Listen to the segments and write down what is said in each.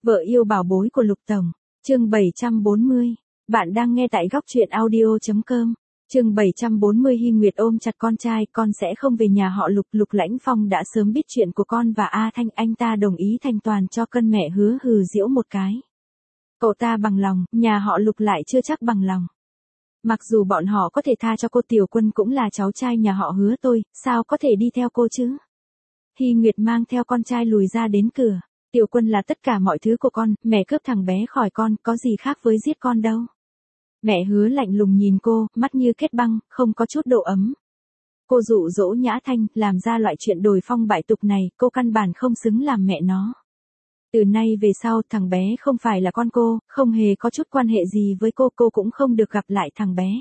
Vợ yêu bảo bối của Lục Tổng, chương 740. Bạn đang nghe tại góc truyện audio.com. Chương 740. Hy Nguyệt ôm chặt con trai, con sẽ không về nhà họ Lục. Lục Lãnh Phong đã sớm biết chuyện của con và A Thanh, anh ta đồng ý thanh toàn cho cân mẹ Hứa hừ giễu một cái. Cậu ta bằng lòng, nhà họ Lục lại chưa chắc bằng lòng. Mặc dù bọn họ có thể tha cho cô, Tiểu Quân cũng là cháu trai nhà họ Hứa tôi, sao có thể đi theo cô chứ? Hy Nguyệt mang theo con trai lùi ra đến cửa. Tiểu Quân là tất cả mọi thứ của con, mẹ cướp thằng bé khỏi con, có gì khác với giết con đâu. Mẹ Hứa lạnh lùng nhìn cô, mắt như kết băng, không có chút độ ấm. Cô dụ dỗ Nhã Thanh, làm ra loại chuyện đồi phong bại tục này, cô căn bản không xứng làm mẹ nó. Từ nay về sau, thằng bé không phải là con cô, không hề có chút quan hệ gì với cô cũng không được gặp lại thằng bé.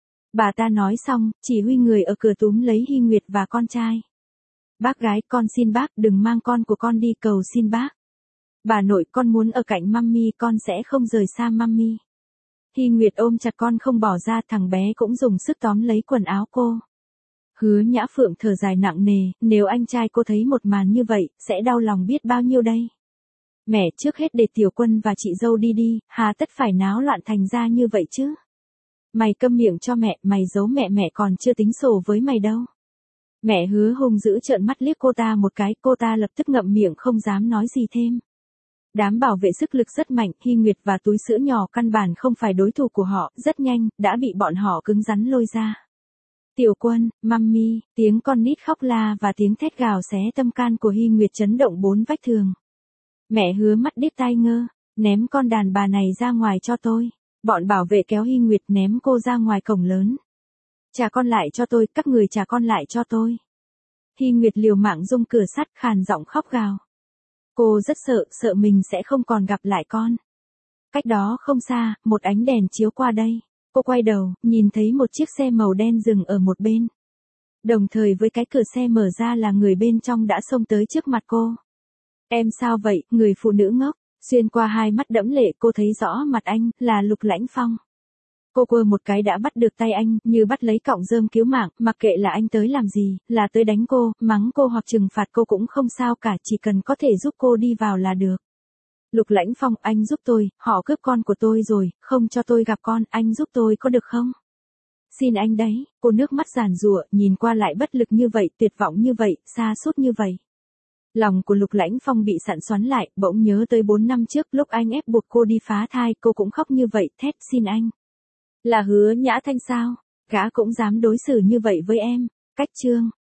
Bà ta nói xong, chỉ huy người ở cửa túm lấy Hy Nguyệt và con trai. Bác gái, con xin bác, đừng mang con của con đi, cầu xin bác. Bà nội, con muốn ở cạnh mummy, con sẽ không rời xa mummy. Hy Nguyệt ôm chặt con không bỏ ra, thằng bé cũng dùng sức tóm lấy quần áo cô. Hứa Nhã Phượng thở dài nặng nề, nếu anh trai cô thấy một màn như vậy, sẽ đau lòng biết bao nhiêu đây. Mẹ, trước hết để Tiểu Quân và chị dâu đi đi, hà tất phải náo loạn thành ra như vậy chứ. Mày câm miệng cho mẹ, mày giấu mẹ, mẹ còn chưa tính sổ với mày đâu. Mẹ Hứa hung dữ trợn mắt liếc cô ta một cái, cô ta lập tức ngậm miệng không dám nói gì thêm. Đám bảo vệ sức lực rất mạnh, Hy Nguyệt và túi sữa nhỏ căn bản không phải đối thủ của họ, rất nhanh, đã bị bọn họ cứng rắn lôi ra. Tiểu Quân, mummy, tiếng con nít khóc la và tiếng thét gào xé tâm can của Hy Nguyệt chấn động bốn vách tường. Mẹ Hứa mắt điếc tai ngơ, ném con đàn bà này ra ngoài cho tôi. Bọn bảo vệ kéo Hy Nguyệt ném cô ra ngoài cổng lớn. Trả con lại cho tôi, các người trả con lại cho tôi. Hy Nguyệt liều mạng rung cửa sắt, khàn giọng khóc gào. Cô rất sợ mình sẽ không còn gặp lại con. Cách đó không xa, một ánh đèn chiếu qua đây. Cô quay đầu, nhìn thấy một chiếc xe màu đen dừng ở một bên. Đồng thời với cái cửa xe mở ra là người bên trong đã xông tới trước mặt cô. Em sao vậy, người phụ nữ ngốc. Xuyên qua hai mắt đẫm lệ cô thấy rõ mặt anh, là Lục Lãnh Phong. Cô quơ một cái đã bắt được tay anh, như bắt lấy cọng rơm cứu mạng, mặc kệ là anh tới làm gì, là tới đánh cô, mắng cô hoặc trừng phạt cô cũng không sao cả, chỉ cần có thể giúp cô đi vào là được. Lục Lãnh Phong, anh giúp tôi, họ cướp con của tôi rồi, không cho tôi gặp con, anh giúp tôi có được không? Xin anh đấy, cô nước mắt giàn giụa, nhìn qua lại bất lực như vậy, tuyệt vọng như vậy, sa sút như vậy. Lòng của Lục Lãnh Phong bị sạn xoắn lại, bỗng nhớ tới 4 năm trước lúc anh ép buộc cô đi phá thai, cô cũng khóc như vậy, thét xin anh. Là Hứa Nhã Thanh sao? Gã cũng dám đối xử như vậy với em. Cách chương